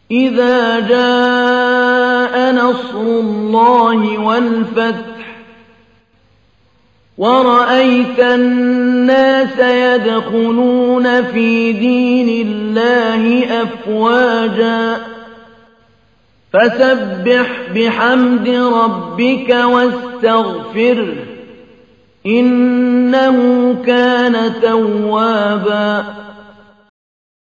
إذا جاء نصر الله والفتح ورأيت الناس يدخلون في دين الله أفواجا فسبح بحمد ربك واستغفره إنه كان توابا